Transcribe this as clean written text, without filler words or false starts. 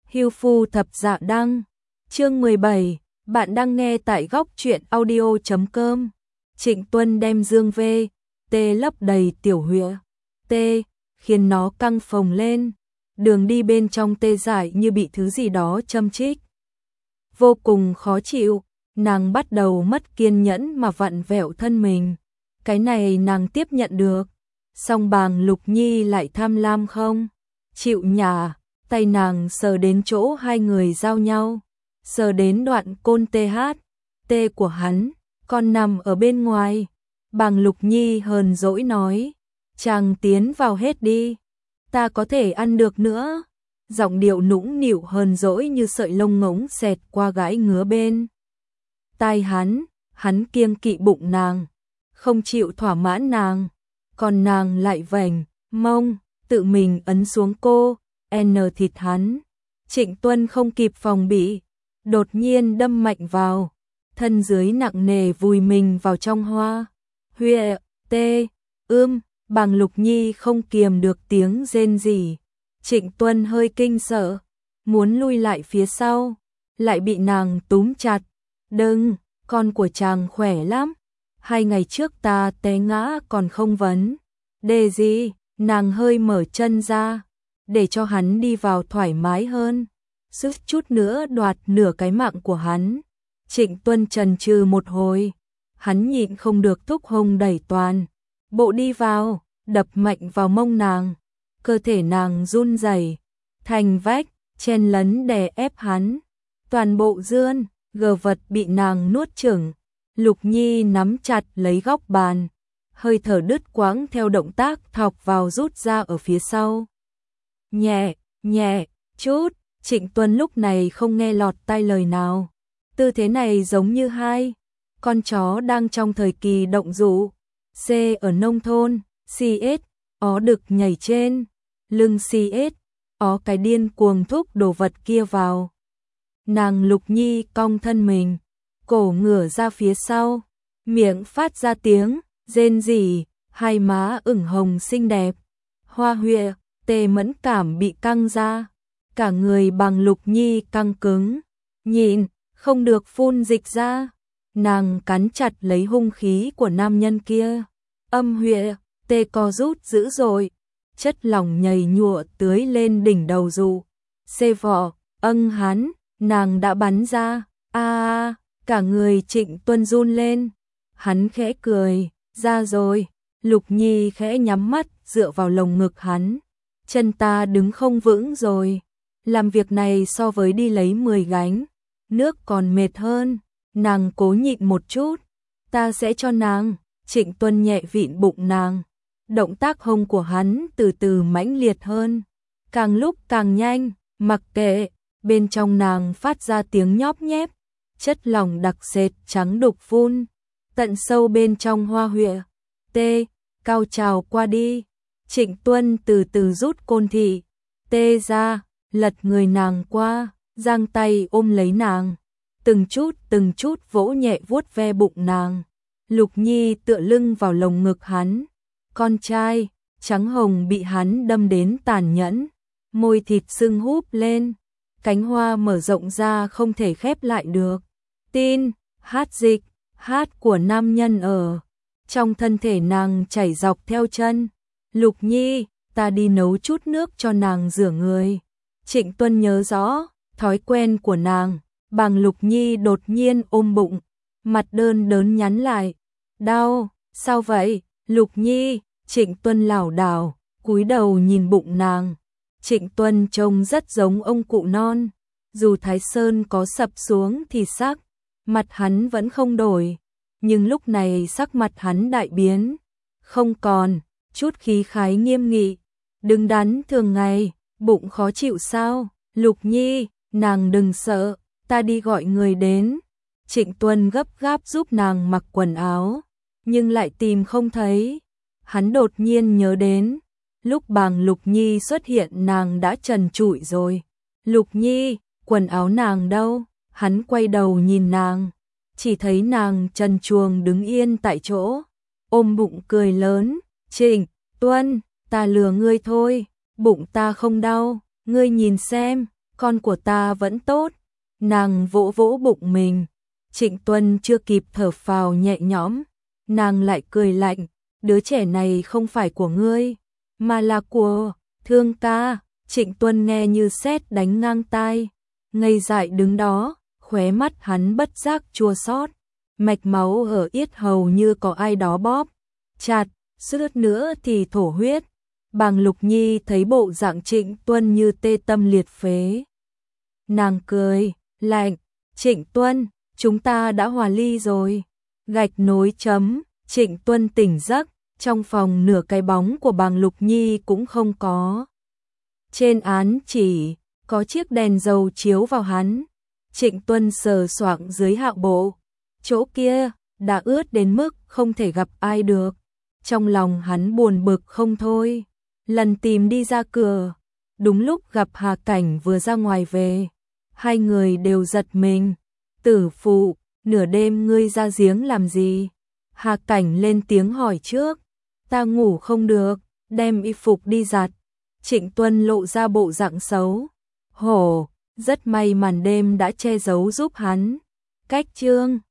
Hưu phu thập dạ đăng. Chương 17, bạn đang nghe tại góc truyện audio.com. Trịnh Tuân đem dương về, tê lấp đầy tiểu huyệt, tê, khiến nó căng phồng lên. Đường đi bên trong tê dại như bị thứ gì đó châm chích. Vô cùng khó chịu, nàng bắt đầu mất kiên nhẫn mà vặn vẹo thân mình. Cái này nàng tiếp nhận được. Song Bàng Lục Nhi lại tham lam không chịu nhả, tay nàng sờ đến chỗ hai người giao nhau, sờ đến đoạn côn tê của hắn, còn nằm ở bên ngoài. Bàng Lục Nhi hờn dỗi nói, chàng tiến vào hết đi, ta có thể ăn được nữa. Giọng điệu nũng nịu hờn dỗi như sợi lông ngỗng xẹt qua gãi ngứa bên tai hắn kiêng kỵ bụng nàng, không chịu thỏa mãn nàng, còn nàng lại vành mông, tự mình ấn xuống cô, thịt hắn. Trịnh Tuân không kịp phòng bị, đột nhiên đâm mạnh vào, thân dưới nặng nề vùi mình vào trong hoa. Huệ, tê, Bàng Lục Nhi không kiềm được tiếng rên rỉ. Trịnh Tuân hơi kinh sợ, muốn lui lại phía sau, lại bị nàng túm chặt. Đừng, con của chàng khỏe lắm. 2 ngày trước ta té ngã còn không vấn đề gì. Nàng hơi mở chân ra, để cho hắn đi vào thoải mái hơn, sức chút nữa đoạt nửa cái mạng của hắn. Trịnh Tuân chần chừ một hồi, hắn nhịn không được thúc hông đẩy toàn bộ đi vào, đập mạnh vào mông nàng. Cơ thể nàng run rẩy, thành vách, chen lấn đè ép hắn. Toàn bộ dương, gờ vật bị nàng nuốt chửng. Lục Nhi nắm chặt lấy góc bàn, hơi thở đứt quãng theo động tác thọc vào rút ra ở phía sau. Nhẹ, nhẹ, chút. Trịnh Tuân lúc này không nghe lọt tai lời nào. Tư thế này giống như hai con chó đang trong thời kỳ động dụ. C ở nông thôn, CS, ó đực nhảy trên lưng CS, ó cái điên cuồng thúc đồ vật kia vào. Nàng Lục Nhi cong thân mình, cổ ngửa ra phía sau, miệng phát ra tiếng rên rỉ, hai má ửng hồng xinh đẹp. Hoa Huệ, tê mẫn cảm bị căng ra, cả người Bàng Lục Nhi căng cứng, nhịn không được phun dịch ra. Nàng cắn chặt lấy hung khí của nam nhân kia. Huệ, tê co rút dữ dội, chất lỏng nhầy nhụa tưới lên đỉnh đầu dù. Xê vọ, hắn, nàng đã bắn ra. Cả người Trịnh Tuân run lên. Hắn khẽ cười, ra rồi. Lục Nhi khẽ nhắm mắt dựa vào lồng ngực hắn. Chân ta đứng không vững rồi. Làm việc này so với đi lấy 10 gánh nước còn mệt hơn. Nàng cố nhịn một chút, ta sẽ cho nàng. Trịnh Tuân nhẹ vịn bụng nàng. Động tác hông của hắn từ từ mãnh liệt hơn, càng lúc càng nhanh, mặc kệ. Bên trong nàng phát ra tiếng nhóp nhép, chất lỏng đặc sệt trắng đục phun tận sâu bên trong Hoa Huệ. Tê, cao trào qua đi. Trịnh Tuân từ từ rút côn thị tê ra, lật người nàng qua, giang tay ôm lấy nàng, từng chút vỗ nhẹ vuốt ve bụng nàng. Lục Nhi tựa lưng vào lồng ngực hắn, con trai trắng hồng bị hắn đâm đến tàn nhẫn, môi thịt sưng húp lên, cánh hoa mở rộng ra không thể khép lại được. Tin, dịch, của nam nhân ở trong thân thể nàng chảy dọc theo chân. Lục Nhi, ta đi nấu chút nước cho nàng rửa người. Trịnh Tuân nhớ rõ thói quen của nàng. Bàng Lục Nhi đột nhiên ôm bụng, mặt đớn nhắn lại. Đau, sao vậy? Lục Nhi. Trịnh Tuân lảo đảo, cúi đầu nhìn bụng nàng. Trịnh Tuân trông rất giống ông cụ non, dù Thái Sơn có sập xuống thì sắc mặt hắn vẫn không đổi, nhưng lúc này sắc mặt hắn đại biến, không còn chút khí khái nghiêm nghị, đứng đắn thường ngày. Bụng khó chịu sao? Lục Nhi, nàng đừng sợ, ta đi gọi người đến. Trịnh Tuân gấp gáp giúp nàng mặc quần áo, nhưng lại tìm không thấy. Hắn đột nhiên nhớ đến, lúc Bàng Lục Nhi xuất hiện nàng đã trần trụi rồi. Lục Nhi, quần áo nàng đâu? Hắn quay đầu nhìn nàng, chỉ thấy nàng trần truồng đứng yên tại chỗ, ôm bụng cười lớn. Trịnh Tuân, ta lừa ngươi thôi, bụng ta không đau, ngươi nhìn xem. con của ta vẫn tốt. Nàng vỗ vỗ bụng mình. Trịnh Tuân chưa kịp thở phào nhẹ nhõm, nàng lại cười lạnh, đứa trẻ này không phải của ngươi, mà là của Thương ca. Trịnh Tuân nghe như sét đánh ngang tai, ngây dại đứng đó, khóe mắt hắn bất giác chua xót, mạch máu ở yết hầu như có ai đó bóp chặt, suýt nữa thì thổ huyết. Bàng Lục Nhi thấy bộ dạng Trịnh Tuân như tê tâm liệt phế. Nàng cười lạnh, Trịnh Tuân, chúng ta đã hòa ly rồi. Gạch nối chấm, Trịnh Tuân tỉnh giấc, trong phòng nửa cái bóng của Bàng Lục Nhi cũng không có. Trên án chỉ có chiếc đèn dầu chiếu vào hắn. Trịnh Tuân sờ soạng dưới hạo bộ, chỗ kia đã ướt đến mức không thể gặp ai được. Trong lòng hắn buồn bực không thôi, lần tìm đi ra cửa, đúng lúc gặp Hà Cảnh vừa ra ngoài về. Hai người đều giật mình. Tử phụ, nửa đêm ngươi ra giếng làm gì? Hà Cảnh lên tiếng hỏi trước. Ta ngủ không được, đem y phục đi giặt. Trịnh Tuân lộ ra bộ dạng xấu hổ, rất may màn đêm đã che giấu giúp hắn. Cách chương